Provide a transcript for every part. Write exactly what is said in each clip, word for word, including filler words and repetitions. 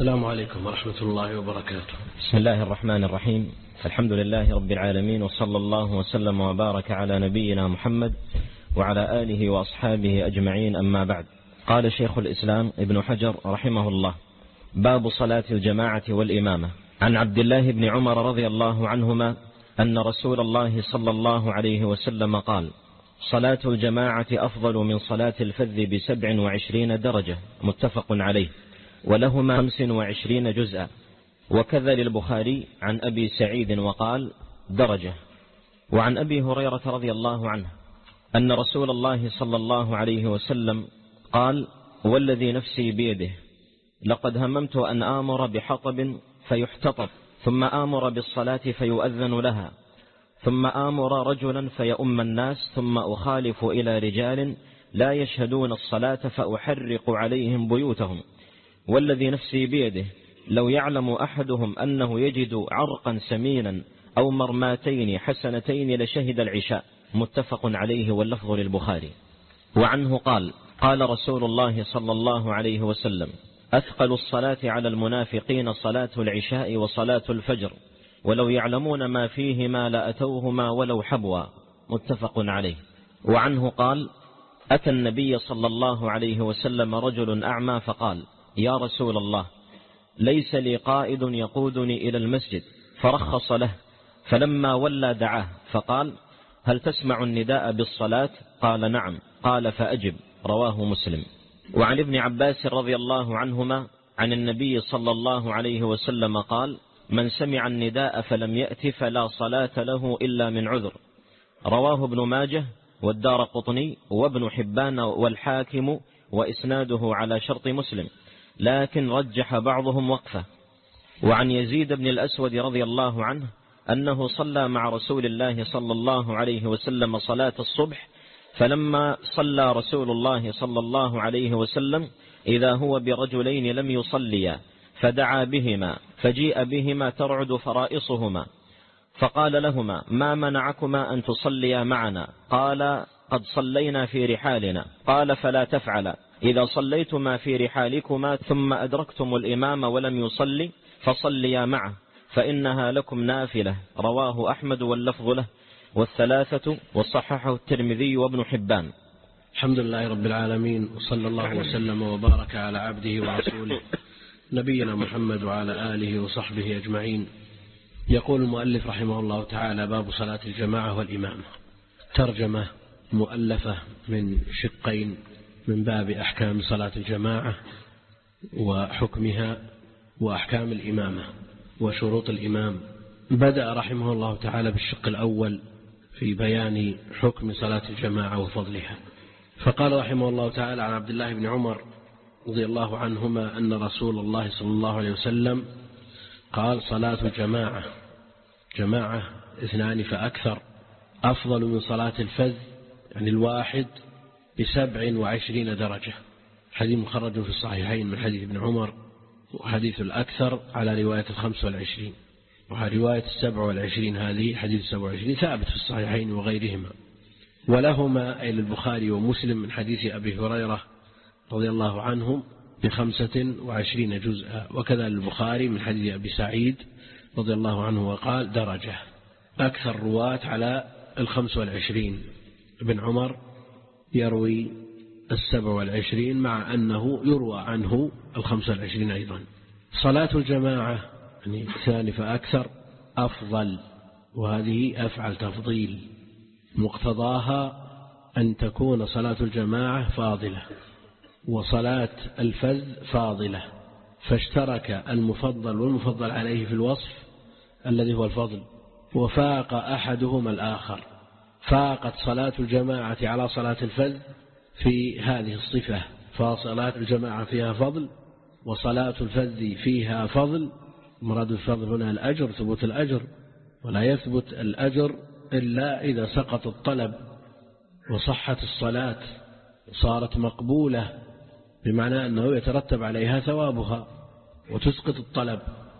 السلام عليكم ورحمة الله وبركاته. بسم الله الرحمن الرحيم. الحمد لله رب العالمين، وصلى الله وسلم وبارك على نبينا محمد وعلى آله وأصحابه أجمعين، أما بعد. قال شيخ الإسلام ابن حجر رحمه الله: باب صلاة الجماعة والإمامة. عن عبد الله بن عمر رضي الله عنهما أن رسول الله صلى الله عليه وسلم قال: صلاة الجماعة أفضل من صلاة الفذ بسبع وعشرين درجة، متفق عليه، ولهما خمس وعشرين جزءا. وكذا للبخاري عن أبي سعيد وقال: درجة. وعن أبي هريرة رضي الله عنه أن رسول الله صلى الله عليه وسلم قال: والذي نفسي بيده لقد هممت أن آمر بحطب فيحتطب، ثم آمر بالصلاة فيؤذن لها، ثم آمر رجلا فيؤم الناس، ثم أخالف إلى رجال لا يشهدون الصلاة فأحرق عليهم بيوتهم. والذي نفسي بيده لو يعلم أحدهم أنه يجد عرقا سمينا أو مرماتين حسنتين لشهد العشاء، متفق عليه، واللفظ للبخاري. وعنه قال: قال رسول الله صلى الله عليه وسلم: أثقل الصلاة على المنافقين صلاة العشاء وصلاة الفجر، ولو يعلمون ما فيهما لأتوهما ولو حبوا، متفق عليه. وعنه قال: أتى النبي صلى الله عليه وسلم رجل أعمى فقال: يا رسول الله، ليس لي قائد يقودني إلى المسجد، فرخص له، فلما ولى دعاه فقال: هل تسمع النداء بالصلاة؟ قال: نعم. قال: فأجب. رواه مسلم. وعن ابن عباس رضي الله عنهما عن النبي صلى الله عليه وسلم قال: من سمع النداء فلم يأت فلا صلاة له إلا من عذر. رواه ابن ماجه والدارقطني وابن حبان والحاكم، وإسناده على شرط مسلم، لكن رجح بعضهم وقفه. وعن يزيد بن الأسود رضي الله عنه أنه صلى مع رسول الله صلى الله عليه وسلم صلاة الصبح، فلما صلى رسول الله صلى الله عليه وسلم إذا هو برجلين لم يصليا، فدعا بهما، فجيء بهما ترعد فرائصهما، فقال لهما: ما منعكما أن تصليا معنا؟ قال: قد صلينا في رحالنا. قال: فلا تفعلا، إذا صليتما في رحالكما ثم أدركتم الإمام ولم يصلي فصليا معه، فإنها لكم نافلة. رواه أحمد واللفظ له، والثلاثة، وصححه الترمذي وابن حبان. الحمد لله رب العالمين، وصلى الله وسلم وبارك على عبده ورسوله نبينا محمد وعلى آله وصحبه أجمعين. يقول المؤلف رحمه الله تعالى: باب صلاة الجماعة والإمامة. ترجمة مؤلفة من شقين، من باب أحكام صلاة الجماعة وحكمها، وأحكام الإمامة وشروط الإمام. بدأ رحمه الله تعالى بالشق الأول في بيان حكم صلاة الجماعة وفضلها، فقال رحمه الله تعالى: عن عبد الله بن عمر رضي الله عنهما أن رسول الله صلى الله عليه وسلم قال: صلاة الجماعة، جماعة اثنان فأكثر، أفضل من صلاة الفذ، يعني الواحد، بسبع وعشرين درجة. حديث مخرج في الصحيحين من حديث ابن عمر، وحديث الأكثر على رواية الخمس والعشرين، ورواية السبع والعشرين هذه حديث السبع والعشرين ثابت في الصحيحين وغيرهما. ولهما أي البخاري ومسلم من حديث أبي هريرة رضي الله عنه بخمسة وعشرين جزءا، وكذا البخاري من حديث أبي سعيد رضي الله عنه وقال: درجة. أكثر رواة على الخمس والعشرين. ابن عمر يروي السبع والعشرين، مع أنه يروى عنه الخمس والعشرين أيضا. صلاة الجماعة يعني ثاني فأكثر أفضل، وهذه أفعل تفضيل، مقتضاها أن تكون صلاة الجماعة فاضلة وصلاة الفذ فاضلة، فاشترك المفضل والمفضل عليه في الوصف الذي هو الفضل، وفاق أحدهما الآخر. فاقت صلاة الجماعة على صلاة الفذ في هذه الصفة، فصلاة الجماعة فيها فضل وصلاة الفذ فيها فضل. مراد الفضل هنا الأجر، ثبوت الأجر، ولا يثبت الأجر إلا إذا سقط الطلب وصحت الصلاة صارت مقبولة، بمعنى أنه يترتب عليها ثوابها وتسقط الطلب.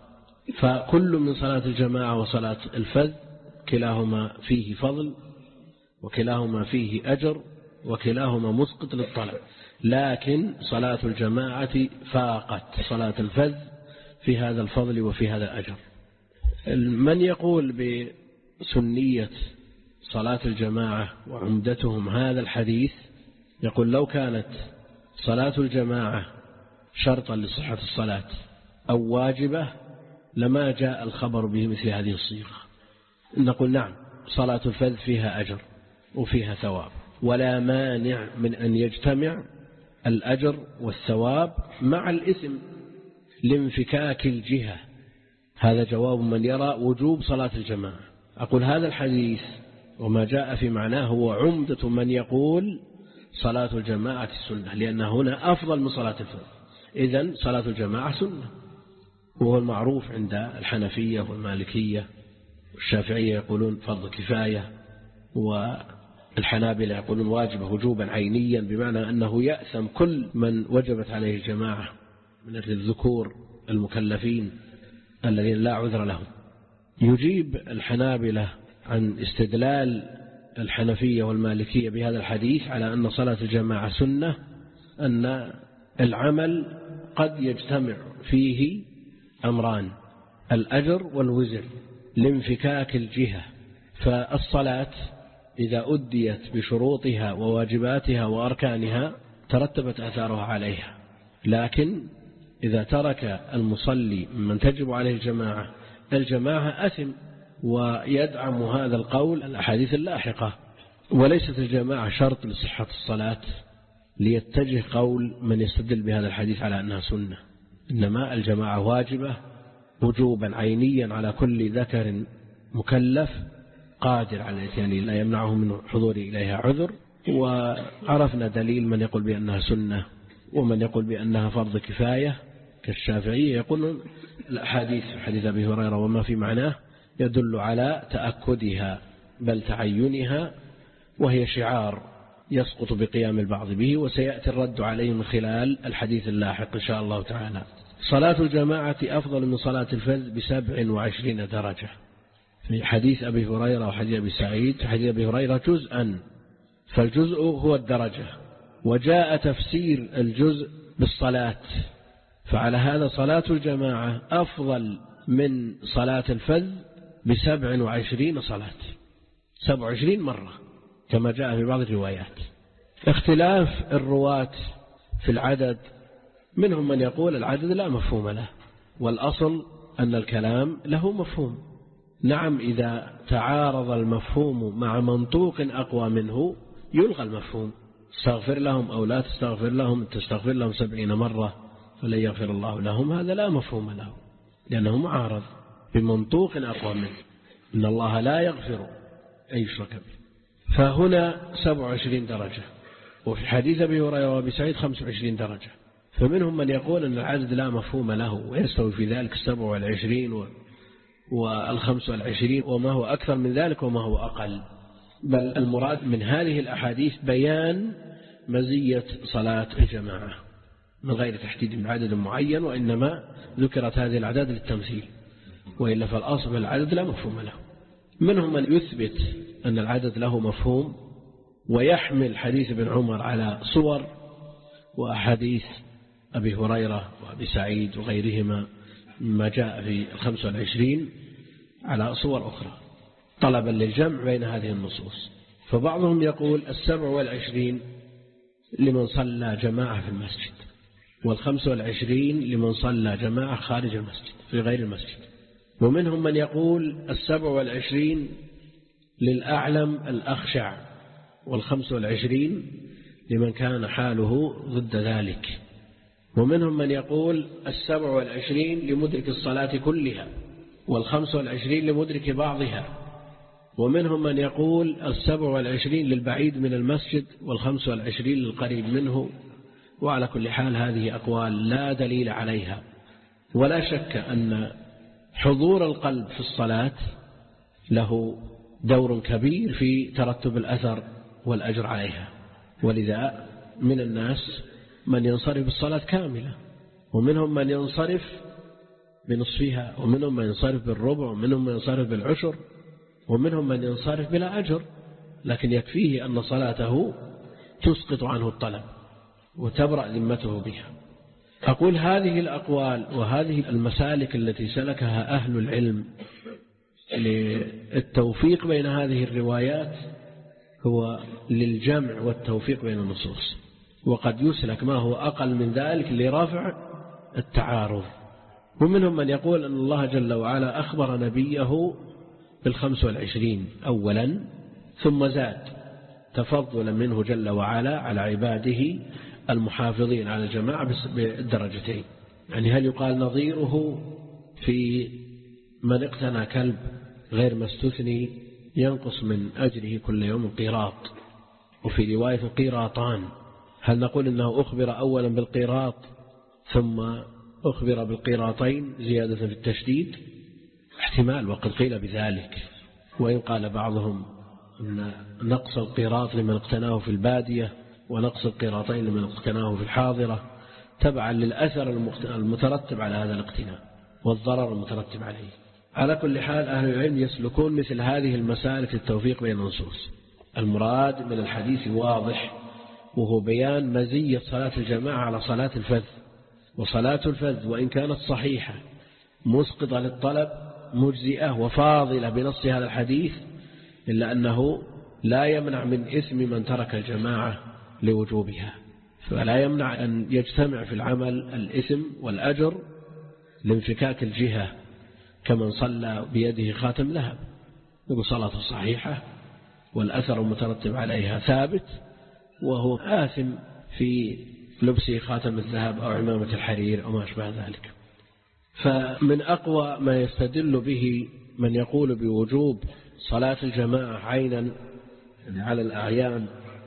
فكل من صلاة الجماعة وصلاة الفذ كلاهما فيه فضل، وكلاهما فيه أجر، وكلاهما مسقط للطلب. لكن صلاة الجماعة فاقت صلاة الفذ في هذا الفضل وفي هذا الأجر. من يقول بسنية صلاة الجماعة وعمدتهم هذا الحديث يقول لو كانت صلاة الجماعة شرطا لصحة الصلاة أو واجبة لما جاء الخبر بمثل هذه الصيغة. نقول نعم، صلاة الفذ فيها أجر وفيها ثواب، ولا مانع من أن يجتمع الأجر والثواب مع الإثم لانفكاك الجهة. هذا جواب من يرى وجوب صلاة الجماعة. أقول هذا الحديث وما جاء في معناه هو عمدة من يقول صلاة الجماعة السنة، لأن هنا أفضل من صلاة الفرد. إذن صلاة الجماعة سنة، وهو المعروف عند الحنفية والمالكية والشافعية يقولون فرض كفاية، والحنابلة يقولون واجب وجوبا عينيا، بمعنى أنه يأثم كل من وجبت عليه الجماعة من الذكور المكلفين الذين لا عذر لهم. يجيب الحنابلة عن استدلال الحنفية والمالكية بهذا الحديث على أن صلاة الجماعة سنة أن العمل قد يجتمع فيه أمران، الأجر والوزر لانفكاك الجهة. فالصلاة إذا أديت بشروطها وواجباتها وأركانها ترتبت آثارها عليها، لكن إذا ترك المصلي من تجب عليه الجماعة الجماعة أثم، ويدعم هذا القول الأحاديث اللاحقة. وليست الجماعة شرط لصحة الصلاة ليتجه قول من يستدل بهذا الحديث على أنها سنة، إنما الجماعة واجبة وجوبا عينيا على كل ذكر مكلف قادر على الاتيان لا يمنعه من حضور إليها عذر. وعرفنا دليل من يقول بأنها سنة ومن يقول بأنها فرض كفاية كالشافعية. يقول الأحاديث حديث أبي هريرة وما في معناه يدل على تأكدها بل تعينها، وهي شعار يسقط بقيام البعض به، وسيأتي الرد عليه من خلال الحديث اللاحق إن شاء الله تعالى. صلاة الجماعة أفضل من صلاة الفذ بسبع وعشرين درجة في حديث أبي هريرة وحديث أبي سعيد. حديث أبي هريرة جزءا، فالجزء هو الدرجة، وجاء تفسير الجزء بالصلاة، فعلى هذا صلاة الجماعة أفضل من صلاة الفذ بسبع وعشرين صلاة، سبع وعشرين مرة كما جاء في بعض الروايات. اختلاف الرواة في العدد، منهم من يقول العدد لا مفهوم له، والأصل أن الكلام له مفهوم. نعم، إذا تعارض المفهوم مع منطوق أقوى منه يلغى المفهوم. تستغفر لهم أو لا تستغفر لهم، تستغفر لهم سبعين مرة فلن يغفر الله لهم، هذا لا مفهوم له لأنه معارض بمنطوق أقوى منه، إن الله لا يغفر أن يشرك به. فهنا سبع وعشرين درجة، وفي حديث أبي هريرة وأبي سعيد خمس وعشرين درجة. فمنهم من يقول أن العدد لا مفهوم له، ويستوي في ذلك السبع والعشرين والخمس والعشرين وما هو أكثر من ذلك وما هو أقل. بل المراد من هذه الأحاديث بيان مزية صلاة الجماعة من غير تحديد من عدد معين، وإنما ذكرت هذه الأعداد للتمثيل، وإلا فالأصل العدد لا مفهوم له. منهم من يثبت أن العدد له مفهوم ويحمل حديث ابن عمر على صور، وأحاديث أبي هريرة وأبي سعيد وغيرهما مما جاء في الخمس والعشرين على صور أخرى طلبا للجمع بين هذه النصوص. فبعضهم يقول السبع والعشرين لمن صلى جماعة في المسجد، والخمس والعشرين لمن صلى جماعة خارج المسجد في غير المسجد. ومنهم من يقول السبع والعشرين للأعلم الأخشع، والخمس والعشرين لمن كان حاله ضد ذلك. ومنهم من يقول السبع والعشرين لمدرك الصلاة كلها، والخمس والعشرين لمدرك بعضها. ومنهم من يقول السبع والعشرين للبعيد من المسجد، والخمس والعشرين للقريب منه. وعلى كل حال هذه أقوال لا دليل عليها، ولا شك أن حضور القلب في الصلاة له دور كبير في ترتب الأثر والأجر عليها. ولذا من الناس من ينصرف بالصلاة كاملة، ومنهم من ينصرف بنصفها، ومنهم من ينصرف بالربع، ومنهم من ينصرف بالعشر، ومنهم من ينصرف بلا أجر، لكن يكفيه أن صلاته تسقط عنه الطلب وتبرأ ذمته بها. أقول هذه الأقوال وهذه المسالك التي سلكها أهل العلم للتوفيق بين هذه الروايات هو للجمع والتوفيق بين النصوص، وقد يسلك ما هو أقل من ذلك لرفع التعارض. ومنهم من يقول أن الله جل وعلا أخبر نبيه بالخمس والعشرين أولا ثم زاد تفضلا منه جل وعلا على عباده المحافظين على الجماعة بالدرجتين. يعني هل يقال نظيره في من اقتنى كلب غير مستثني ينقص من أجره كل يوم قيراط، وفي رواية قيراطان، هل نقول إنه أخبر أولا بالقيراط ثم أخبر بالقيراطين زيادة في التشديد؟ احتمال، وقد قيل بذلك. وإن قال بعضهم أن نقص القيراط لمن اقتناه في البادية ونقص القيراطين لمن اقتناه في الحاضرة تبعا للأثر المترتب على هذا الاقتناء والضرر المترتب عليه. على كل حال أهل العلم يسلكون مثل هذه المسالك التوفيق بين النصوص. المراد من الحديث واضح، وهو بيان مزية صلاة الجماعة على صلاة الفذ. وصلاة الفذ وإن كانت صحيحة مسقطة للطلب مجزئة وفاضلة بنص هذا الحديث، إلا أنه لا يمنع من إثم من ترك الجماعة لوجوبها، فلا يمنع أن يجتمع في العمل الإثم والأجر لانفكاك الجهة، كمن صلى بيده خاتم ذهب، يقول صلاته صحيحة والأثر المترتب عليها ثابت، وهو آثم في لبسه خاتم الذهب أو عمامة الحرير أو ما أشبه ذلك. فمن أقوى ما يستدل به من يقول بوجوب صلاة الجماعة عينا على الأعيان،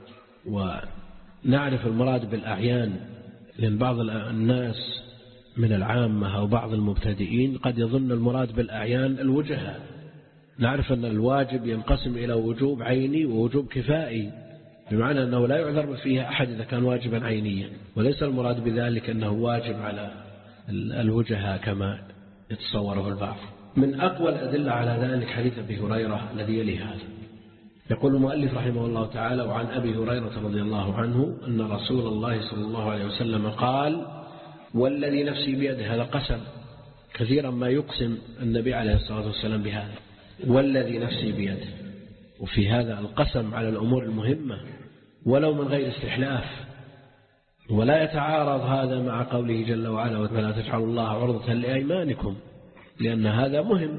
ونعرف المراد بالأعيان، لأن بعض الناس من العامة أو بعض المبتدئين قد يظن المراد بالأعيان الوجهة. نعرف أن الواجب ينقسم إلى وجوب عيني ووجوب كفائي، بمعنى أنه لا يعذر فيها أحد إذا كان واجبا عينيا، وليس المراد بذلك أنه واجب على الوجهة كما يتصوره البعض. من أقوى الأدلة على ذلك حديث أبي هريرة الذي يلي هذا. يقول المؤلف رحمه الله تعالى: وعن أبي هريرة رضي الله عنه أن رسول الله صلى الله عليه وسلم قال: والذي نفسي بيده. هذا قسم، كثيرا ما يقسم النبي عليه الصلاة والسلام بهذا، والذي نفسي بيده. وفي هذا القسم على الأمور المهمة ولو من غير استحلاف، ولا يتعارض هذا مع قوله جل وعلا: ولا تجعلوا الله عرضة لأيمانكم، لأن هذا مهم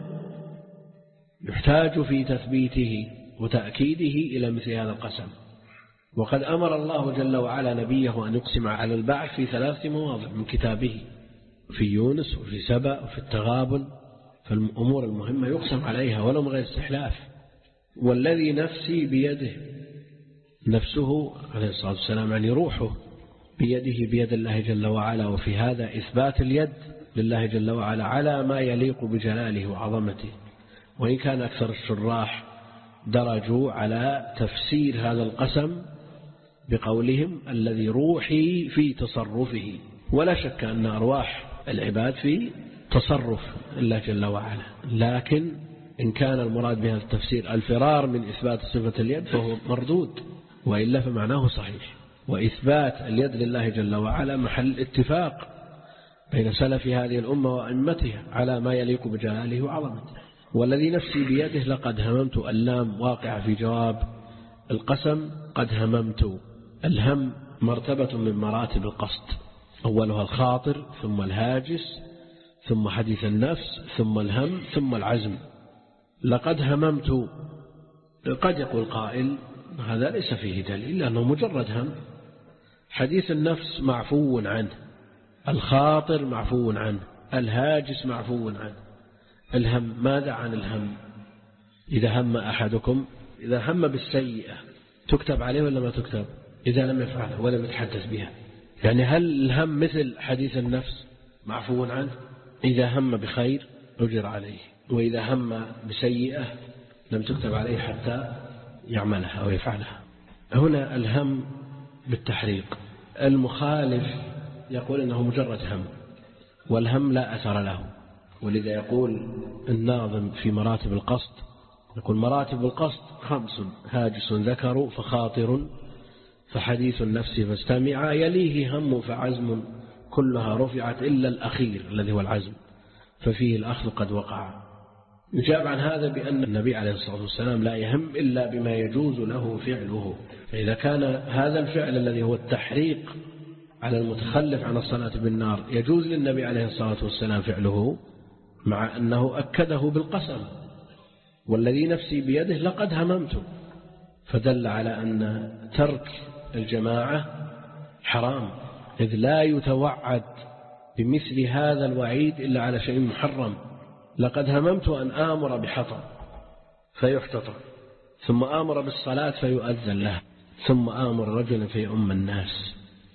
يحتاج في تثبيته وتأكيده إلى مثل هذا القسم. وقد أمر الله جل وعلا نبيه أن يقسم على البعث في ثلاث مواضع من كتابه، في يونس وفي سبأ وفي التغابن. فالأمور المهمة يقسم عليها ولو من غير استحلاف. والذي نفسي بيده، نفسه عليه الصلاة والسلام يعني روحه بيده، بيد الله جل وعلا. وفي هذا إثبات اليد لله جل وعلا على ما يليق بجلاله وعظمته. وإن كان أكثر الشراح درجوا على تفسير هذا القسم بقولهم: الذي روحي في تصرفه. ولا شك أن أرواح العباد في تصرف الله جل وعلا، لكن إن كان المراد بهذا التفسير الفرار من إثبات صفة اليد فهو مردود، وإلا فمعناه صحيح. وإثبات اليد لله جل وعلا محل اتفاق بين سلف هذه الأمة وأئمتها على ما يليق بجلاله وعظمته. والذي نفسي بيده لقد هممت، اللام واقع في جواب القسم قد هممت. الهم مرتبة من مراتب القصد، أولها الخاطر ثم الهاجس ثم حديث النفس ثم الهم ثم العزم. لقد هممت، قد يقول قائل هذا ليس فيه دليل لأنه مجرد هم. حديث النفس معفو عنه، الخاطر معفو عنه، الهاجس معفو عنه. الهم، ماذا عن الهم؟ إذا هم أحدكم، إذا هم بالسيئة تكتب عليه ولا ما تكتب؟ إذا لم يفعله ولم يتحدث بها، يعني هل الهم مثل حديث النفس معفو عنه؟ إذا هم بخير أجر عليه، وإذا هم بسيئة لم تكتب عليه حتى يعملها أو يفعلها. هنا الهم بالتحريق. المخالف يقول إنه مجرد هم، والهم لا أثر له. ولذا يقول الناظم في مراتب القصد، يقول: مراتب القصد خمس: هاجس ذكر فخاطر فحديث النفس فاستمع، يليه هم فعزم كلها رفعت إلا الأخير الذي هو العزم، ففيه الأخذ قد وقع. يجاب عن هذا بأن النبي عليه الصلاة والسلام لا يهم إلا بما يجوز له فعله، فإذا كان هذا الفعل الذي هو التحريق على المتخلف عن الصلاة بالنار يجوز للنبي عليه الصلاة والسلام فعله، مع أنه أكده بالقسم والذي نفسي بيده لقد هممت، فدل على أن ترك الجماعة حرام، إذ لا يتوعد بمثل هذا الوعيد إلا على شيء محرم. لقد هممت أن آمر بحطب فيحتطب، ثم آمر بالصلاة فيؤذن له، ثم آمر رجلا فيؤم الناس،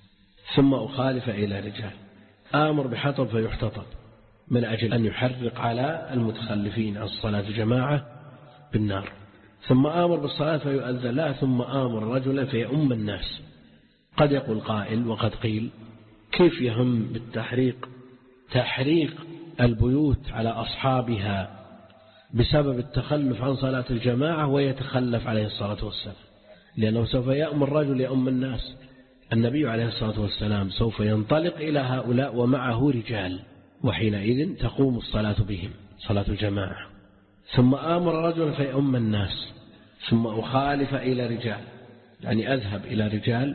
ثم أخالف إلى رجال. آمر بحطب فيحتطب من أجل أن يحرق على المتخلفين عن الصلاة الجماعة بالنار، ثم آمر بالصلاة فيؤذن له، ثم آمر رجلا فيؤم الناس. قد يقول قائل وقد قيل كيف يهم بالتحريق تحريق البيوت على أصحابها بسبب التخلف عن صلاة الجماعة ويتخلف عليه الصلاة والسلام، لأنه سوف يأمر الرجل يؤم الناس. النبي عليه الصلاة والسلام سوف ينطلق إلى هؤلاء ومعه رجال، وحينئذ تقوم الصلاة بهم صلاة الجماعة، ثم آمر رجل فيؤم الناس، ثم أخالف إلى رجال، يعني أذهب إلى رجال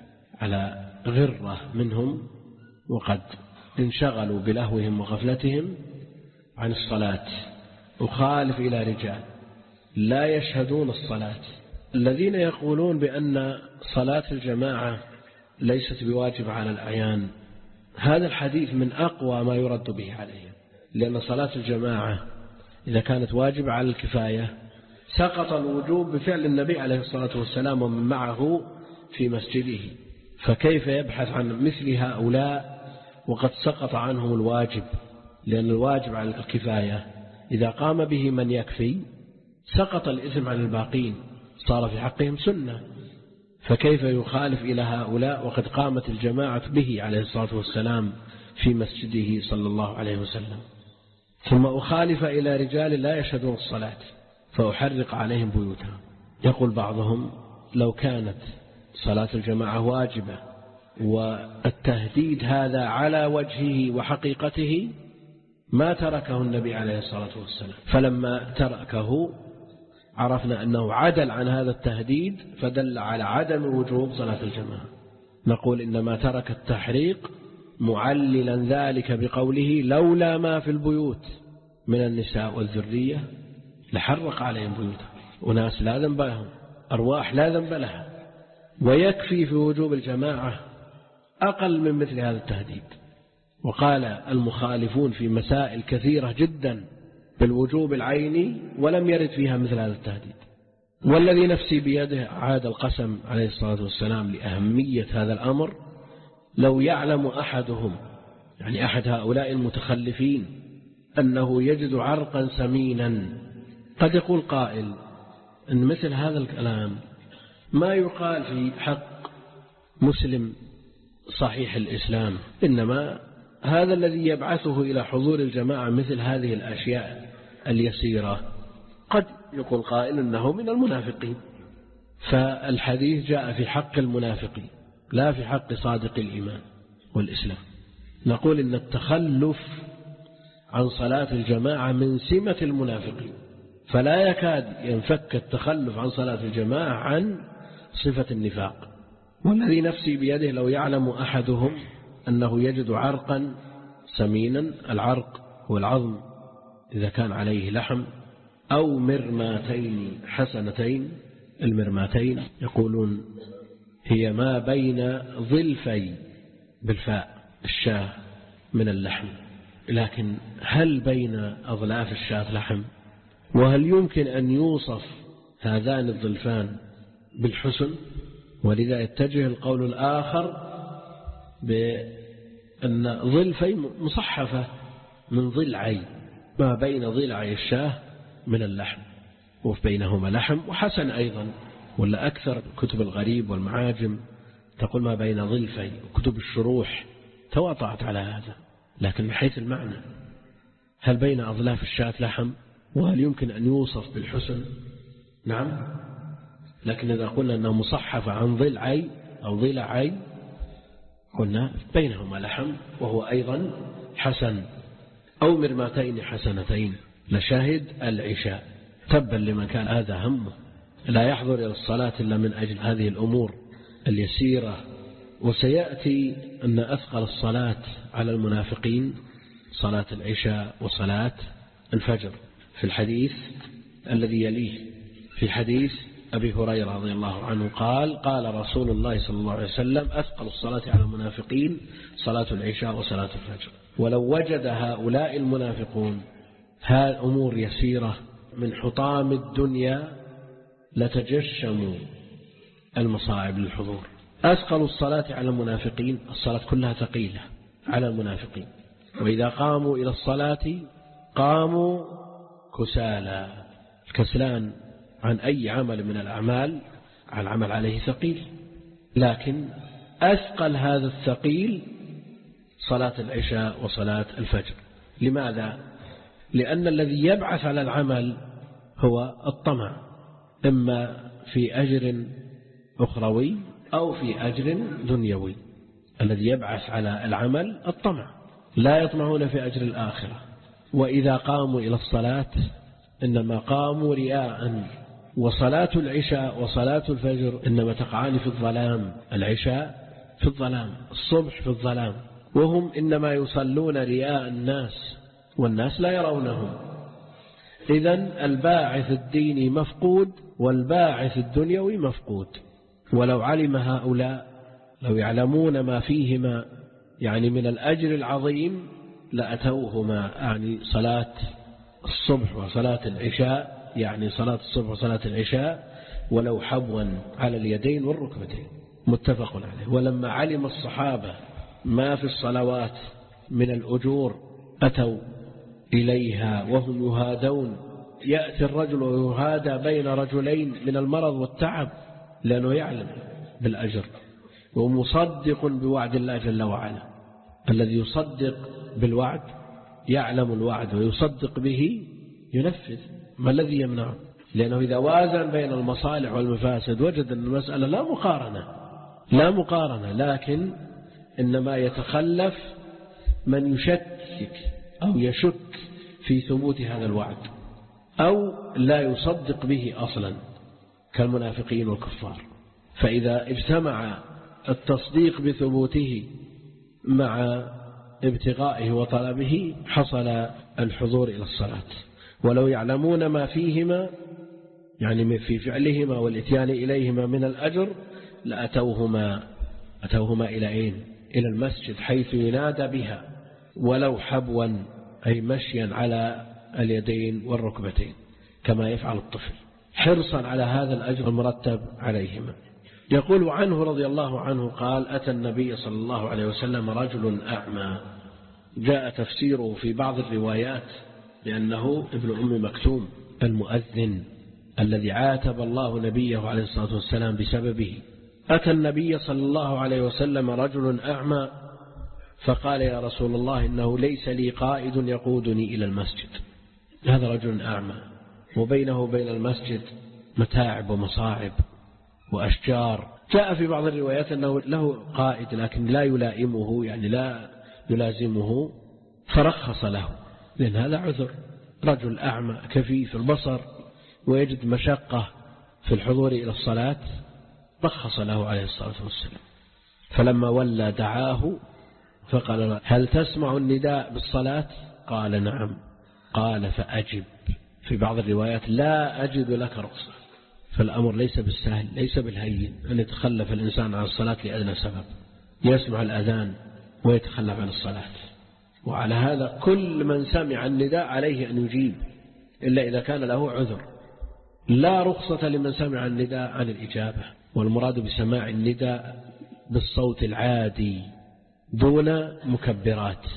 على غرة منهم وقد انشغلوا بلهوهم وغفلتهم عن الصلاة، أخالف إلى رجال لا يشهدون الصلاة، الذين يقولون بأن صلاة الجماعة ليست بواجب على الأعيان. هذا الحديث من أقوى ما يرد به عليه، لأن صلاة الجماعة إذا كانت واجبة على الكفاية سقط الوجوب بفعل النبي عليه الصلاة والسلام ومن معه في مسجده، فكيف يبحث عن مثل هؤلاء وقد سقط عنهم الواجب؟ لأن الواجب على الكفاية إذا قام به من يكفي سقط الإثم عن الباقين، صار في حقهم سنة، فكيف يخالف إلى هؤلاء وقد قامت الجماعة به عليه الصلاة والسلام في مسجده صلى الله عليه وسلم؟ ثم أخالف إلى رجال لا يشهدون الصلاة فأحرق عليهم بيوتهم. يقول بعضهم لو كانت صلاة الجماعة واجبة والتهديد هذا على وجهه وحقيقته ما تركه النبي عليه الصلاة والسلام، فلما تركه عرفنا أنه عدل عن هذا التهديد فدل على عدم وجوب صلاة الجماعة. نقول إنما ترك التحريق معللا ذلك بقوله لولا ما في البيوت من النساء والذرية لحرق عليهم بيوتهم، وناس لا ذنب لهم، أرواح لا ذنب لها، ويكفي في وجوب الجماعة أقل من مثل هذا التهديد. وقال المخالفون في مسائل كثيرة جدا بالوجوب العيني ولم يرد فيها مثل هذا التهديد. والذي نفسي بيده عاد القسم عليه الصلاة والسلام لأهمية هذا الأمر، لو يعلم أحدهم يعني أحد هؤلاء المتخلفين أنه يجد عرقا سمينا. قد يقول قائل أن مثل هذا الكلام ما يقال في حق مسلم صحيح الإسلام، إنما هذا الذي يبعثه إلى حضور الجماعة مثل هذه الأشياء اليسيرة. قد يقول قائل أنه من المنافقين، فالحديث جاء في حق المنافقين لا في حق صادق الإيمان والإسلام. نقول إن التخلف عن صلاة الجماعة من سمة المنافقين، فلا يكاد ينفك التخلف عن صلاة الجماعة عن صفة النفاق. والذي نفسي بيده لو يعلم أحدهم أنه يجد عرقا سمينا، العرق هو العظم إذا كان عليه لحم، أو مرماتين حسنتين. المرماتين يقولون هي ما بين ظلفي بالفاء الشاة من اللحم، لكن هل بين أظلاف الشاة لحم؟ وهل يمكن أن يوصف هذان الظلفان بالحسن؟ ولذا يتجه القول الآخر بأن ظلفي مصحفة من ضلعي، ما بين ضلعي الشاة من اللحم، وبينهما لحم وحسن أيضا. ولا أكثر كتب الغريب والمعاجم تقول ما بين ظلفي، وكتب الشروح تواطعت على هذا. لكن من حيث المعنى هل بين أظلاف الشاة لحم؟ وهل يمكن أن يوصف بالحسن؟ نعم. لكن إذا قلنا أنه مصحف عن ضلعي أو ضلعي قلنا بينهما لحم وهو أيضا حسن، أو مرماتين حسنتين. لشاهد العشاء. تبا لمن كان هذا همه لا يحضر إلى الصلاة إلا من أجل هذه الأمور اليسيرة. وسيأتي أن أثقل الصلاة على المنافقين صلاة العشاء وصلاة الفجر في الحديث الذي يليه، في حديث أبي هريرة رضي الله عنه قال قال رسول الله صلى الله عليه وسلم أثقل الصلاة على المنافقين صلاة العشاء وصلاة الفجر. ولو وجد هؤلاء المنافقون ها أمور يسيرة من حطام الدنيا لتجشموا المصائب للحضور. أثقل الصلاة على المنافقين، الصلاة كلها ثقيلة على المنافقين، وإذا قاموا إلى الصلاة قاموا كسالى. الكسلان عن أي عمل من الأعمال العمل عليه ثقيل، لكن أثقل هذا الثقيل صلاة العشاء وصلاة الفجر. لماذا؟ لأن الذي يبعث على العمل هو الطمع، إما في أجر أخروي أو في أجر دنيوي. الذي يبعث على العمل الطمع، لا يطمعون في أجر الآخرة. وإذا قاموا إلى الصلاة إنما قاموا رياء. وصلاة العشاء وصلاة الفجر إنما تقعان في الظلام، العشاء في الظلام، الصبح في الظلام، وهم إنما يصلون رياء الناس والناس لا يرونهم. إذن الباعث الديني مفقود والباعث الدنيوي مفقود. ولو علم هؤلاء، لو يعلمون ما فيهما يعني من الأجر العظيم لأتوهما، يعني صلاة الصبح وصلاة العشاء، يعني صلاة الصبح وصلاة العشاء ولو حبوا على اليدين والركبتين، متفق عليه. ولما علم الصحابة ما في الصلوات من الأجور أتوا إليها وهم يهادون. يأتي الرجل ويهادى بين رجلين من المرض والتعب لأنه يعلم بالأجر ومصدق بوعد الله جل وعلا. الذي يصدق بالوعد يعلم الوعد ويصدق به ينفذ. ما الذي يمنعه؟ لأنه إذا وازن بين المصالح والمفاسد وجد أن المسألة لا مقارنة لا مقارنة لكن إنما يتخلف من يشكك أو يشك في ثبوت هذا الوعد أو لا يصدق به أصلا كالمنافقين والكفار. فإذا اجتمع التصديق بثبوته مع ابتغائه وطلبه حصل الحضور إلى الصلاة. ولو يعلمون ما فيهما يعني في فعلهما والإتيان إليهما من الأجر لأتوهما أتوهما إلى أين؟ إلى المسجد حيث ينادى بها ولو حبوا أي مشيا على اليدين والركبتين كما يفعل الطفل حرصا على هذا الأجر المرتب عليهما. يقول عنه رضي الله عنه قال أتى النبي صلى الله عليه وسلم رجل أعمى. جاء تفسيره في بعض الروايات لأنه ابن أم مكتوم المؤذن الذي عاتب الله نبيه عليه الصلاة والسلام بسببه. أتى النبي صلى الله عليه وسلم رجل أعمى فقال يا رسول الله إنه ليس لي قائد يقودني إلى المسجد. هذا رجل أعمى وبينه وبين المسجد متاعب ومصاعب وأشجار. جاء في بعض الروايات أنه له قائد لكن لا يلائمه يعني لا يلازمه فرخص له لأن هذا عذر. رجل أعمى كفيف البصر ويجد مشقة في الحضور إلى الصلاة رخص له عليه الصلاة والسلام. فلما ولى دعاه فقال هل تسمع النداء بالصلاة؟ قال نعم. قال فأجب. في بعض الروايات لا أجد لك رخصة. فالأمر ليس بالسهل ليس بالهين أن يتخلف الإنسان عن الصلاة لأدنى سبب. يسمع الأذان ويتخلف عن الصلاة. وعلى هذا كل من سمع النداء عليه أن يجيب إلا إذا كان له عذر. لا رخصة لمن سمع النداء عن الإجابة. والمراد بسماع النداء بالصوت العادي دون مكبرات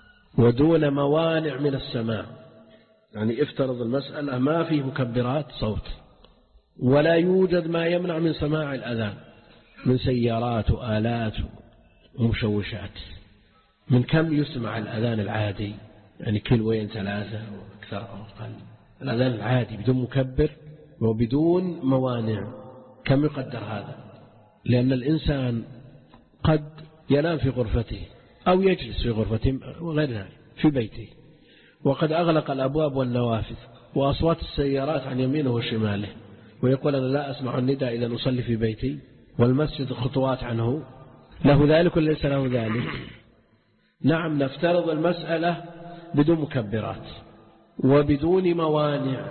ودون موانع من السماع. يعني افترض المسألة ما فيه مكبرات صوت ولا يوجد ما يمنع من سماع الأذان من سيارات وآلات ومشوشات. من كم يسمع الأذان العادي يعني كيلوين ثلاثة وأكثر أو أقل. الأذان العادي بدون مكبر وبدون موانع كم يقدر هذا؟ لأن الإنسان قد ينام في غرفته أو يجلس في غرفته وغير ذلك في بيته، وقد أغلق الأبواب والنوافذ وأصوات السيارات عن يمينه وشماله، ويقول أنا لا أسمع النداء إذا نصلي في بيتي والمسجد خطوات عنه، له ذلك وليس له ذلك؟ نعم، نفترض المسألة بدون مكبرات وبدون موانع،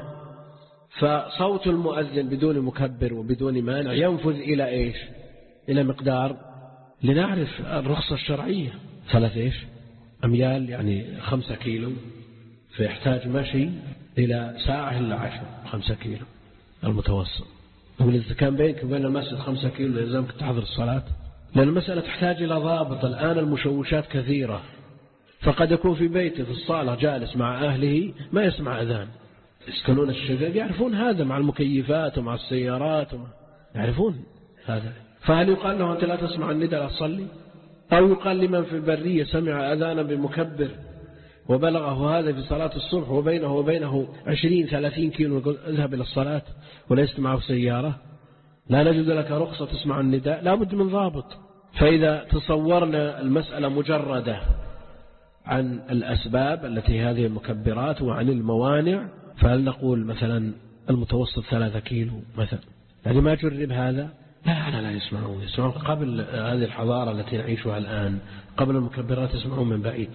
فصوت المؤذن بدون مكبر وبدون مانع ينفذ إلى إيش؟ إلى مقدار لنعرف الرخصة الشرعية ثلاث إيش أميال، يعني خمسة كيلو، فيحتاج مشي إلى ساعة إلا عشر، خمسة كيلو المتوسط. إذا كان بينك وبين المسجد خمسة كيلو يلزمك تحضر الصلاة، لأن المسألة تحتاج إلى ضابط. الآن المشوشات كثيرة، فقد يكون في بيته في الصالة جالس مع أهله ما يسمع أذان، يسكنون الشقق يعرفون هذا، مع المكيفات ومع السيارات ومع يعرفون هذا، فهل يقال له أنت لا تسمع النداء لا تصلي؟ أو يقال لمن في البرية سمع أذانا بمكبر وبلغه هذا في صلاة الصبح وبينه وبينه عشرين ثلاثين كيلو يقول اذهب إلى الصلاة وليست معه سيارة، لا نجد لك رخصة تسمع النداء؟ لا بد من ضابط. فإذا تصورنا المسألة مجردة عن الأسباب التي هذه المكبرات وعن الموانع، فهل نقول مثلا المتوسط ثلاثة كيلو مثلا؟ يعني ما جرب هذا؟ لا لا لا يسمعون، يسمعون قبل هذه الحضارة التي نعيشها الآن، قبل المكبرات يسمعون من بعيد،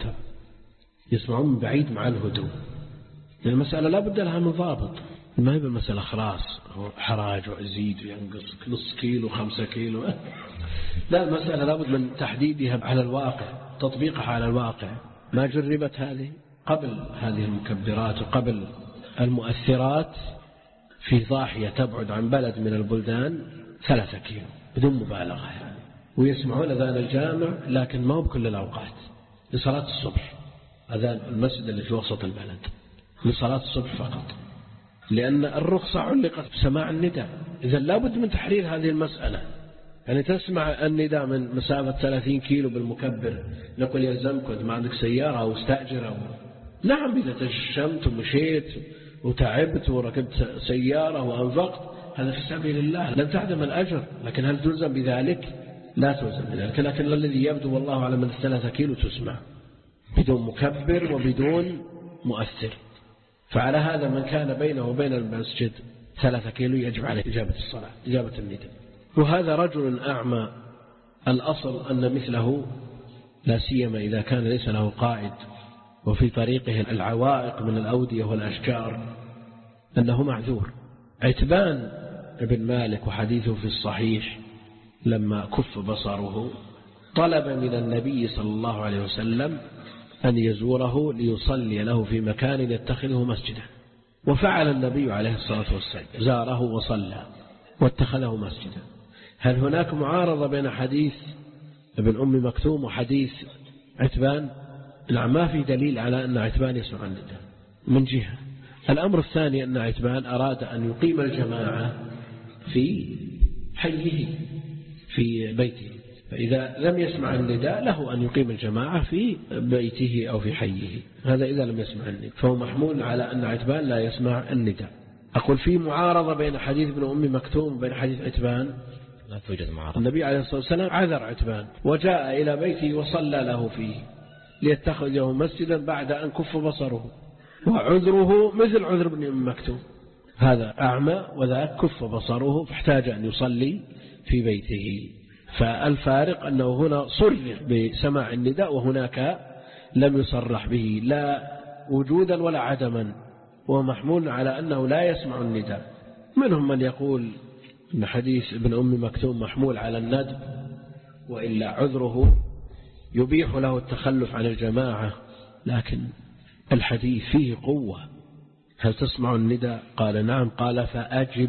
يسمعون من بعيد مع الهدوء. المسألة لا بد لها من ضابط، ما هي بالمسألة خلاص حراج ويزيد وينقص نص كيلو خمسة كيلو، لا، المسألة لا بد من تحديدها على الواقع، تطبيقها على الواقع. ما جربت هذه قبل هذه المكبرات وقبل المؤثرات في ضاحية تبعد عن بلد من البلدان ثلاثة كيلو بدون مبالغة يعني، ويسمعون أذان الجامع، لكن ما هو بكل الأوقات، لصلاة الصبح، أذان المسجد اللي في وسط البلد لصلاة الصبح فقط، لأن الرخصة علقت بسماع النداء. إذا لابد من تحرير هذه المسألة، يعني تسمع النداء من مسافة ثلاثين كيلو بالمكبر، نقول يلزمك ما عندك سيارة أو استأجر أو نعم، إذا تشمت ومشيت وتعبت وركبت سيارة وأنفقت هذا في سبيل الله لن تعدم الأجر، لكن هل تلزم بذلك؟ لا تلزم بذلك، لكن الذي يبدو والله أعلم من الثلاثة كيلو تسمع بدون مكبر وبدون مؤثر. فعلى هذا من كان بينه وبين المسجد ثلاثة كيلو يجب عليه إجابة الصلاة، إجابة النداء. وهذا رجل أعمى، الأصل أن مثله لا سيما إذا كان ليس له قائد وفي طريقه العوائق من الأودية والأشجار أنه معذور. عتبان بن مالك وحديثه في الصحيح لما كف بصره طلب من النبي صلى الله عليه وسلم أن يزوره ليصلي له في مكان يتخذه مسجدا، وفعل النبي عليه الصلاة والسلام، زاره وصلى واتخذه مسجدا. هل هناك معارضة بين حديث ابن أم مكتوم وحديث عتبان؟ نعم، ما في دليل على أن عتبان يسمع النداء من جهة. الأمر الثاني أن عتبان أراد أن يقيم الجماعة في حيه في بيته، فإذا لم يسمع النداء له أن يقيم الجماعة في بيته أو في حيه، هذا إذا لم يسمع النداء، فهو محمول على أن عتبان لا يسمع النداء. أقول في معارضة بين حديث ابن أم مكتوم وبين حديث عتبان؟ لا توجد معارضة. النبي عليه الصلاة والسلام عذر عتبان وجاء إلى بيته وصلى له فيه ليتخذه مسجدا بعد أن كف بصره، وعذره مثل عذر ابن أم مكتوم، هذا أعمى وذاك كف بصره فاحتاج أن يصلي في بيته. فالفارق أنه هنا صرح بسماع النداء وهناك لم يصرح به لا وجودا ولا عدما، ومحمول على أنه لا يسمع النداء. منهم من يقول أن حديث ابن أم مكتوم محمول على الندب، وإلا عذره يبيح له التخلف عن الجماعة، لكن الحديث فيه قوة. هل تسمع النداء؟ قال نعم. قال فأجب.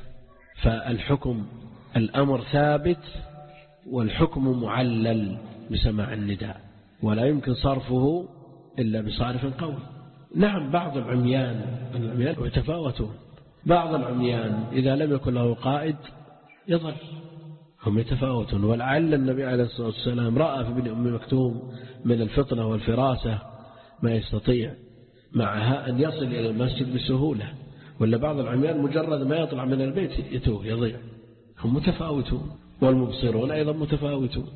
فالحكم الأمر ثابت والحكم معلل بسماع النداء، ولا يمكن صرفه إلا بصارف قوي. نعم، بعض العميان العميان يتفاوتون، بعض العميان إذا لم يكن له قائد يضل، هم يتفاوتون. ولعل النبي عليه الصلاة والسلام رأى في ابن أم مكتوم من الفطنة والفراسة ما يستطيع معها أن يصل إلى المسجد بسهولة، ولا بعض العميان مجرد ما يطلع من البيت يتوه يضيع. هم متفاوتون، والمبصرون أيضا متفاوتون.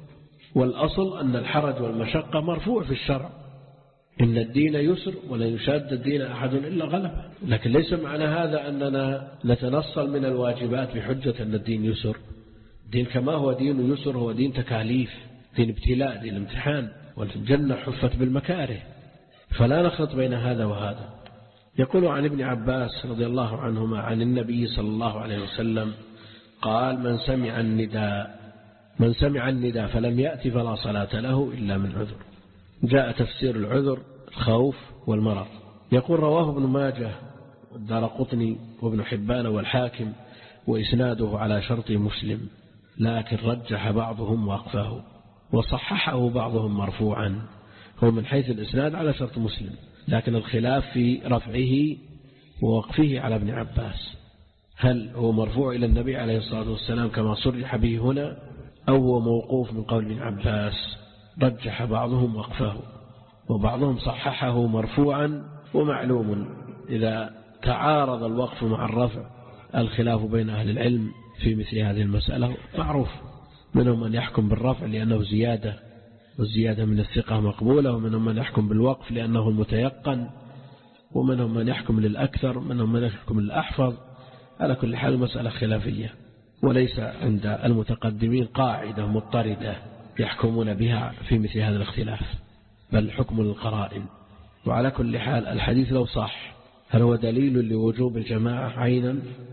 والأصل أن الحرج والمشقة مرفوع في الشرع، إن الدين يسر ولا يشاد الدين أحد إلا غلبه، لكن ليس معنى هذا أننا نتنصل من الواجبات بحجة أن الدين يسر. الدين كما هو دين يسر هو دين تكاليف، دين ابتلاء، دين امتحان، والجنة حفت بالمكاره، فلا نخلط بين هذا وهذا. يقول عن ابن عباس رضي الله عنهما عن النبي صلى الله عليه وسلم قال: من سمع النداء من سمع النداء فلم يأتي فلا صلاة له إلا من عذر. جاء تفسير العذر الخوف والمرض. يقول: رواه ابن ماجه والدارقطني وابن حبان والحاكم وإسناده على شرط مسلم، لكن رجح بعضهم وقفه وصححه بعضهم مرفوعا. هو من حيث الإسناد على شرط مسلم، لكن الخلاف في رفعه ووقفه على ابن عباس، هل هو مرفوع إلى النبي عليه الصلاة والسلام كما صرح به هنا، أو هو موقوف من قول ابن عباس؟ رجح بعضهم وقفه وبعضهم صححه مرفوعا. ومعلوم إذا تعارض الوقف مع الرفع الخلاف بين أهل العلم في مثل هذه المسألة معروف، منهم من يحكم بالرفع لأنه زيادة، والزيادة من الثقة مقبولة، ومنهم من يحكم بالوقف لأنه المتيقن، ومنهم من يحكم للأكثر، ومنهم من يحكم للأحفظ. على كل حال مسألة خلافية، وليس عند المتقدمين قاعدة مضطردة يحكمون بها في مثل هذا الاختلاف، بل حكم للقرائن. وعلى كل حال الحديث لو صح هل هو دليل لوجوب الجماعة عينا؟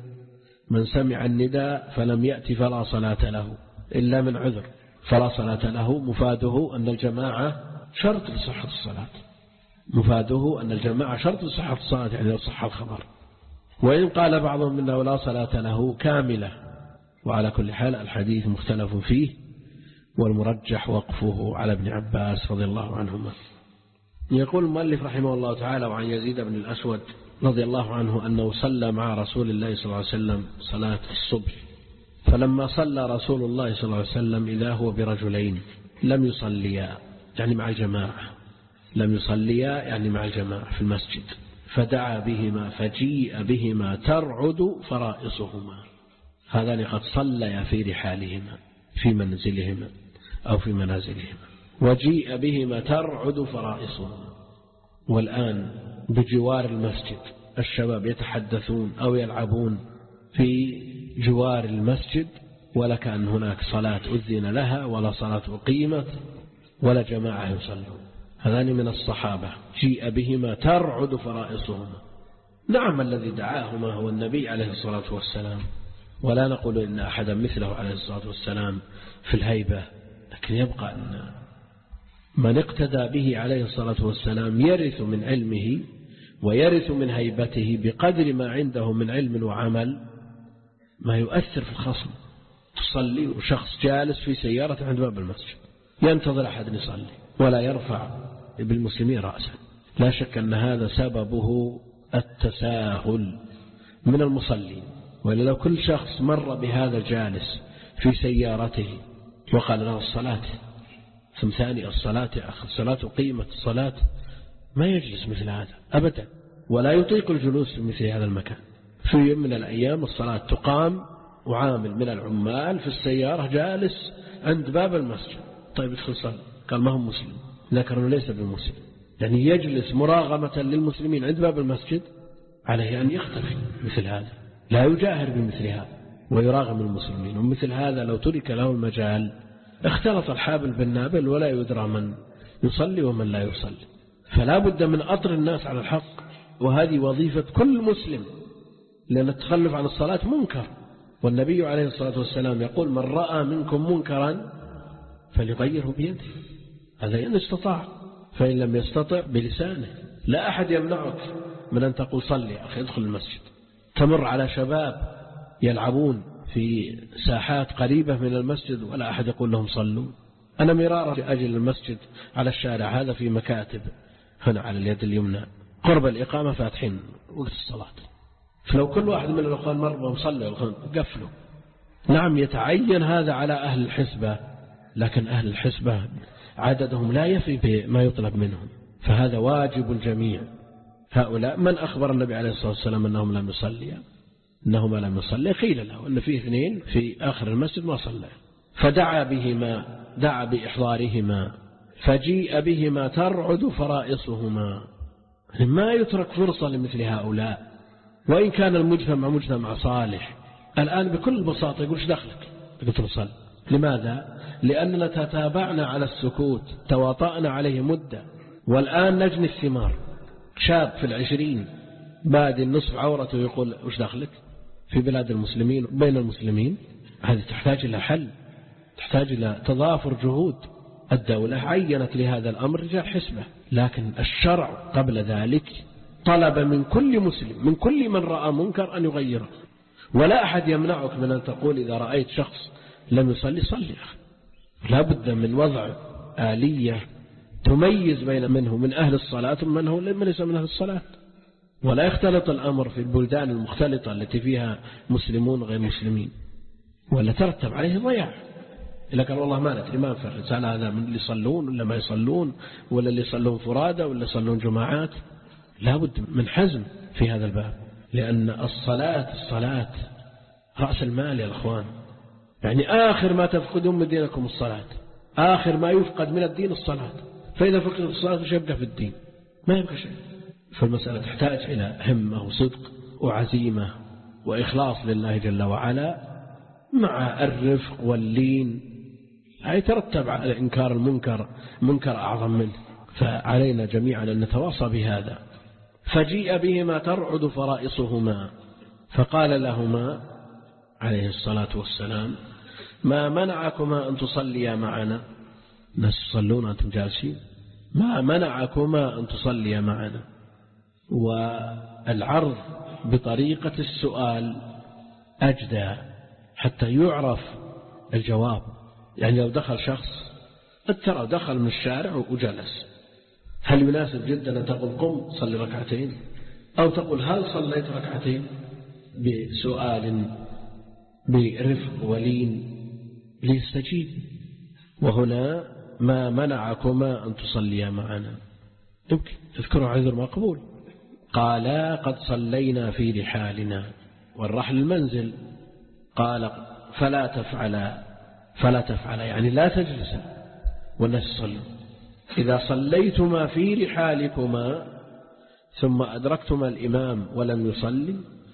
من سمع النداء فلم يأتي فلا صلاة له إلا من عذر، فلا صلاة له مفاده أن الجماعة شرط لصحة الصلاة، مفاده أن الجماعة شرط لصحة الصلاة، يعني لو صح الخبر. وإن قال بعضهم إنه لا صلاة له كاملة. وعلى كل حال الحديث مختلف فيه، والمرجح وقفه على ابن عباس رضي الله عنهما. يقول المؤلف رحمه الله تعالى: وعن يزيد بن الأسود رضي الله عنه أنه صلى مع رسول الله صلى الله عليه وسلم صلاة الصبح، فلما صلى رسول الله صلى الله عليه وسلم إذا هو برجلين لم يصليا، يعني مع الجماعة، لم يصليا يعني مع الجماعة في المسجد، فدعا بهما فجيء بهما ترعد فرائصهما. هذان قد صليا في رحالهما في منزلهما أو في منازلهما، وجيء بهما ترعد فرائصهما. والآن بجوار المسجد الشباب يتحدثون أو يلعبون في جوار المسجد، ولا كأن هناك صلاة أذن لها ولا صلاة أقيمت ولا جماعة يصلون. هذان من الصحابة، جيء بهما ترعد فرائصهما. نعم، الذي دعاهما هو النبي عليه الصلاة والسلام، ولا نقول إن أحدا مثله عليه الصلاة والسلام في الهيبة، لكن يبقى أن من اقتدى به عليه الصلاة والسلام يرث من علمه ويرث من هيبته بقدر ما عنده من علم وعمل ما يؤثر في الخصم. تصلي وشخص جالس في سيارة عند باب المسجد ينتظر أحد يصلي ولا يرفع بالمسلمين رأسا، لا شك أن هذا سببه التساهل من المصلين. وإلا لو كل شخص مر بهذا الجالس في سيارته وقال له الصلاة، ثم ثاني الصلاة يا أخي، الصلاة قيمة الصلاة، ما يجلس مثل هذا أبدا، ولا يطيق الجلوس في مثل هذا المكان. في يوم من الأيام الصلاة تقام وعامل من العمال في السيارة جالس عند باب المسجد، طيب ادخل صلي، قال ما هو مسلم، لكنه ليس بمسلم، يعني يجلس مراغمة للمسلمين عند باب المسجد، عليه أن يختفي مثل هذا، لا يجاهر بمثل هذا ويراغم المسلمين. ومثل هذا لو ترك له المجال اختلط الحابل بالنابل ولا يدرى من يصلي ومن لا يصلي. فلا بد من أطر الناس على الحق، وهذه وظيفة كل مسلم، لأن التخلف عن الصلاة منكر، والنبي عليه الصلاة والسلام يقول: من رأى منكم منكرا فليغيره بيده، هذا إن استطاع، فإن لم يستطع بلسانه. لا أحد يمنعك من أن تقول صلي أخي ادخل المسجد. تمر على شباب يلعبون في ساحات قريبة من المسجد ولا أحد يقول لهم صلوا. أنا مرارا أجل المسجد على الشارع هذا في مكاتب هنا على اليد اليمنى قرب الإقامة فاتحين وقت الصلاة، فلو كل واحد من الأخوان مر ومصلي قفلوا. نعم يتعين هذا على أهل الحسبة، لكن أهل الحسبة عددهم لا يفي بما يطلب منهم، فهذا واجب الجميع. هؤلاء من أخبر النبي عليه الصلاة والسلام أنهم لم يصلي، أنهما لم يصلي، قيل له أن فيه اثنين في آخر المسجد ما صلى، فدعا بهما دعا بإحضارهما فجيء بهما ترعد فرائصهما. ما يترك فرصة لمثل هؤلاء وإن كان المجتمع مجتمع صالح. الآن بكل بساطة يقول ايش دخلك قلت له لماذا؟ لأننا تتابعنا على السكوت تواطأنا عليه مدة والآن نجني الثمار. شاب في العشرين بعد النصف عورته يقول ايش دخلك في بلاد المسلمين بين المسلمين. هذه تحتاج إلى حل، تحتاج إلى تضافر جهود. الدولة عينت لهذا الأمر رجال حسبة، لكن الشرع قبل ذلك طلب من كل مسلم من كل من رأى منكر أن يغيره. ولا أحد يمنعك من أن تقول إذا رأيت شخص لم يصلي صلي. لا بد من وضع آلية تميز بين منه من أهل الصلاة ومن هو ليس من أهل الصلاة. ولا يختلط الأمر في البلدان المختلطة التي فيها مسلمون غير مسلمين، ولا ترتب عليه ضياع. إلا قال والله ما ندري ما نفرق أنا هذا من اللي يصلون ولا ما يصلون، ولا اللي يصلون فرادى ولا يصلون جماعات. لا بد من حزم في هذا الباب، لأن الصلاة الصلاة رأس المال يا أخوان. يعني آخر ما تفقدون من دينكم الصلاة، آخر ما يفقد من الدين الصلاة. فإذا فقدت الصلاة وش يبقى في الدين؟ ما يبقى شيء. فالمسألة تحتاج إلى همة وصدق وعزيمة وإخلاص لله جل وعلا مع الرفق واللين. يترتب على إنكار المنكر منكر أعظم منه. فعلينا جميعا أن نتواصى بهذا. فجيء بهما ترعد فرائصهما فقال لهما عليه الصلاة والسلام ما منعكما أن تصليا معنا؟ الناس يصلون أنتم جالسين. ما منعكما أن تصليا معنا؟ والعرض بطريقة السؤال أجدى حتى يعرف الجواب. يعني لو دخل شخص ترى دخل من الشارع وجلس، هل يناسب جدا أن تقول قم صلي ركعتين، أو تقول هل صليت ركعتين؟ بسؤال برفق ولين ليستجيب. وهنا ما منعكما أن تصليا معنا؟ يمكن تذكروا عذر مقبول. قالا قد صلينا في رحالنا، والرحل المنزل. قال فلا تفعل فلا تفعل يعني لا تجلس والناس يصلون. إذا صليتما في رحالكما ثم أدركتما الإمام ولم يصلي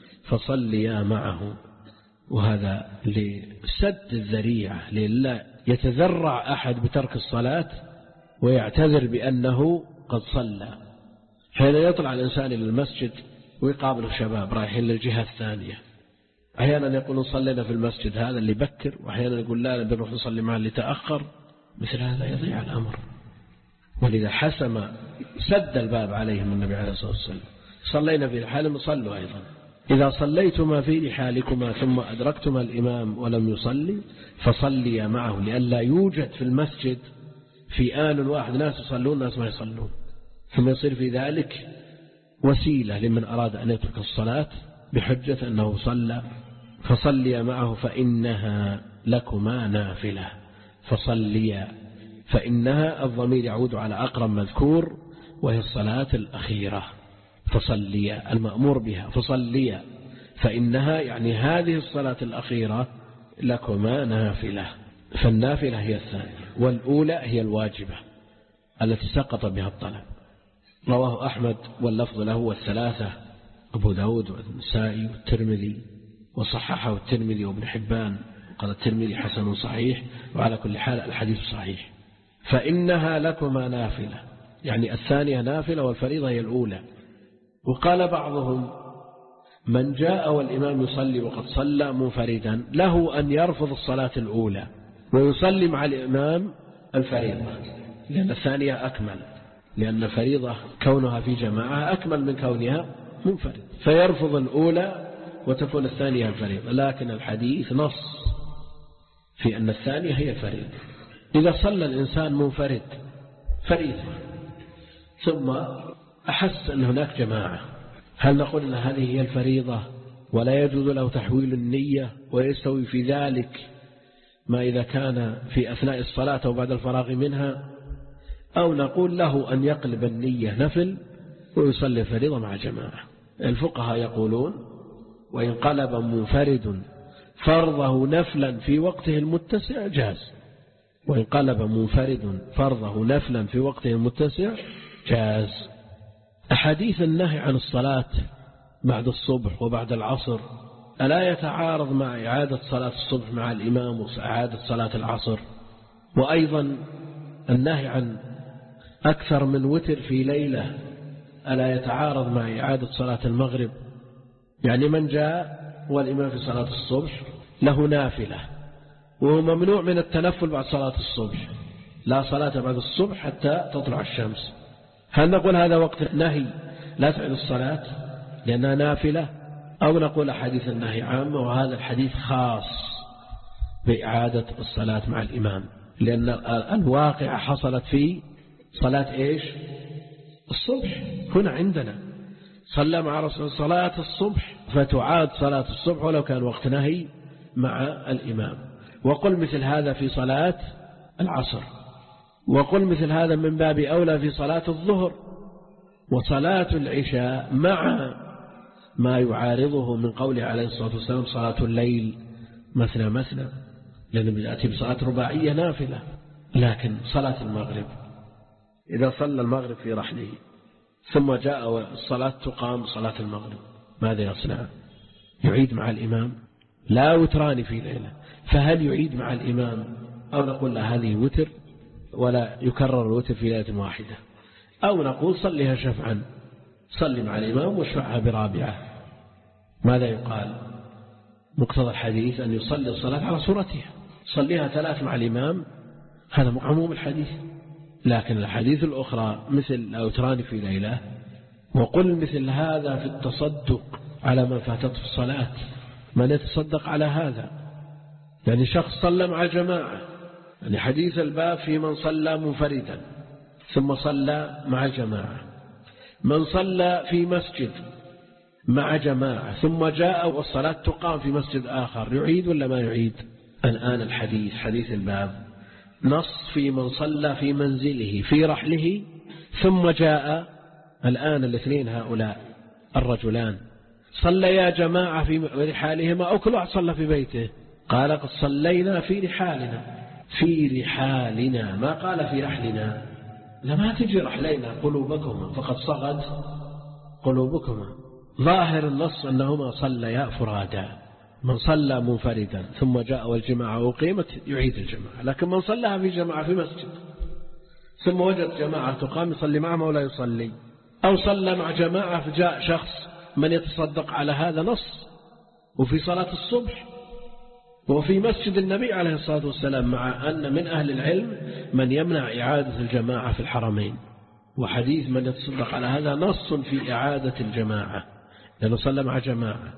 فصليا معه. وهذا لسد الذريعة لله يتذرع أحد بترك الصلاة ويعتذر بأنه قد صلى. حين يطلع الإنسان إلى المسجد ويقابل الشباب رايحين للجهة الثانية، أحيانا يقولون صلينا في المسجد هذا اللي بكر، وأحيانا يقول لا بنروح نصلي مع اللي تأخر. مثل هذا يضيع الأمر. ولذا حسم سد الباب عليهم النبي عليه الصلاة والسلام. صلينا في رحالهم صلوا أيضا. إذا صليتما في رحالكما ثم أدركتما الإمام ولم يصلي فصليا معه، لئلا يوجد في المسجد في آن واحد ناس يصلون ناس ما يصلون، ثم يصير في ذلك وسيلة لمن أراد أن يترك الصلاة بحجة أنه صلى. فصليا معه فإنها لكما نافلة. فصليا فإنها الضمير يعود على أقرب مذكور وهي الصلاة الأخيرة. فصليا المأمور بها فصليا فإنها يعني هذه الصلاة الأخيرة لكما نافلة. فالنافلة هي الثانية والأولى هي الواجبة التي سقط بها الطلب. رواه أحمد واللفظ له والثلاثة أبو داود والنسائي والترمذي وصححه الترمذي وابن حبان قال الترمذي حسن صحيح. وعلى كل حال الحديث صحيح. فإنها لكما نافلة يعني الثانية نافلة والفريضة هي الأولى. وقال بعضهم من جاء والإمام يصلي وقد صلى منفردا له أن يرفض الصلاة الأولى ويصلي مع الإمام الفريضة، لأن الثانية أكمل، لأن الفريضة كونها في جماعة أكمل من كونها منفرد، فيرفض الأولى وتكون الثانية الفريضة. لكن الحديث نص في أن الثانية هي الفريضة. إذا صلى الإنسان منفرد فريضة ثم أحس أن هناك جماعة، هل نقول أن هذه هي الفريضة ولا يجوز له تحويل النية ويستوي في ذلك ما إذا كان في أثناء الصلاة أو بعد الفراغ منها، أو نقول له أن يقلب النية نفل ويصلي فريضة مع جماعة؟ الفقهاء يقولون وإن قلب منفرد فرضه نفلا في وقته المتسع جاز، وإن قلب منفرد فرضه نفلا في وقته المتسع جاز. أحاديث النهي عن الصلاة بعد الصبح وبعد العصر ألا يتعارض مع إعادة صلاة الصبح مع الإمام وإعادة صلاة العصر؟ وأيضا النهي عن أكثر من وتر في ليلة ألا يتعارض مع إعادة صلاة المغرب؟ يعني من جاء والإمام في صلاة الصبح له نافلة وهو ممنوع من التنفل بعد صلاة الصبح، لا صلاة بعد الصبح حتى تطلع الشمس، هل نقول هذا وقت نهي لا تعيد الصلاة لأنها نافلة، أو نقول أحاديث النهي عامة وهذا الحديث خاص بإعادة الصلاة مع الإمام؟ لأن الواقع حصلت في صلاة إيش؟ الصبح. هنا عندنا صلى مع رسول صلاة الصبح فتعاد صلاة الصبح ولو كان وقت نهي مع الإمام. وقل مثل هذا في صلاة العصر، وقل مثل هذا من باب أولى في صلاة الظهر وصلاة العشاء مع ما يعارضه من قوله عليه الصلاة والسلام صلاة الليل مثنى مثنى، لأنه بيأتي بصلاة رباعية نافلة. لكن صلاة المغرب إذا صلى المغرب في رحله ثم جاء الصلاة تقام صلاة المغرب ماذا يصنع؟ يعيد مع الإمام؟ لا وتران في ليلة، فهل يعيد مع الإمام أو نقول له هذه وتر ولا يكرر الوتر في ليلة واحدة، أو نقول صليها شفعا، صلي مع الإمام واشفعها برابعة؟ ماذا يقال؟ مقتضى الحديث أن يصلي الصلاة على صورتها، صليها ثلاث مع الإمام، هذا عموم الحديث. لكن الحديث الأخرى مثل أوتران في ليلة، وقل مثل هذا في التصدق على من فاتته في الصلاة، من يتصدق على هذا؟ يعني شخص صلى مع جماعة، يعني حديث الباب في من صلى منفردا ثم صلى مع جماعة، من صلى في مسجد مع جماعة ثم جاء والصلاة تقام في مسجد آخر، يعيد ولا ما يعيد؟ الآن الحديث حديث الباب نص في من صلى في منزله في رحله ثم جاء. الآن الاثنين هؤلاء الرجلان صليا جماعة في رحالهما أو كل واحد صلى في بيته؟ قال قد صلينا في رحالنا، في رحالنا، ما قال في رحلنا. لما تجي رحلينا قلوبكما فقد صغت قلوبكما. ظاهر النص أنهما صليا فرادا، من صلى منفردا ثم جاء والجماعة أقيمت يعيد الجماعة، لكن من صلىها في جماعة في مسجد ثم وجد جماعة تقام يصلي معهم ولا يصلي، أو صلى مع جماعة فجاء شخص من يتصدق على هذا نص، وفي صلاة الصبح وفي مسجد النبي عليه الصلاة والسلام، مع أن من أهل العلم من يمنع إعادة الجماعة في الحرمين، وحديث من يتصدق على هذا نص في إعادة الجماعة لأنه صلى مع جماعة.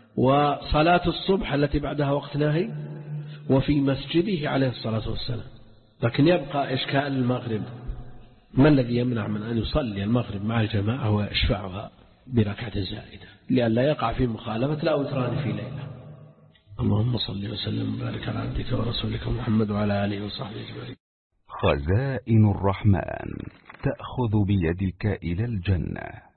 وصلاة الصبح التي بعدها وقت نهي وفي مسجده عليه الصلاة والسلام. لكن يبقى إشكال المغرب، ما الذي يمنع من أن يصلي المغرب مع الجماعة ويشفعها بركعة زائدة لئلا يقع في مخالفة لا وتران في ليلة؟ اللهم صل وسلم وبارك على عبدك ورسولك محمد وعلى آله وصحبه أجمعين. خزائن الرحمن تأخذ بيدك إلى الجنة.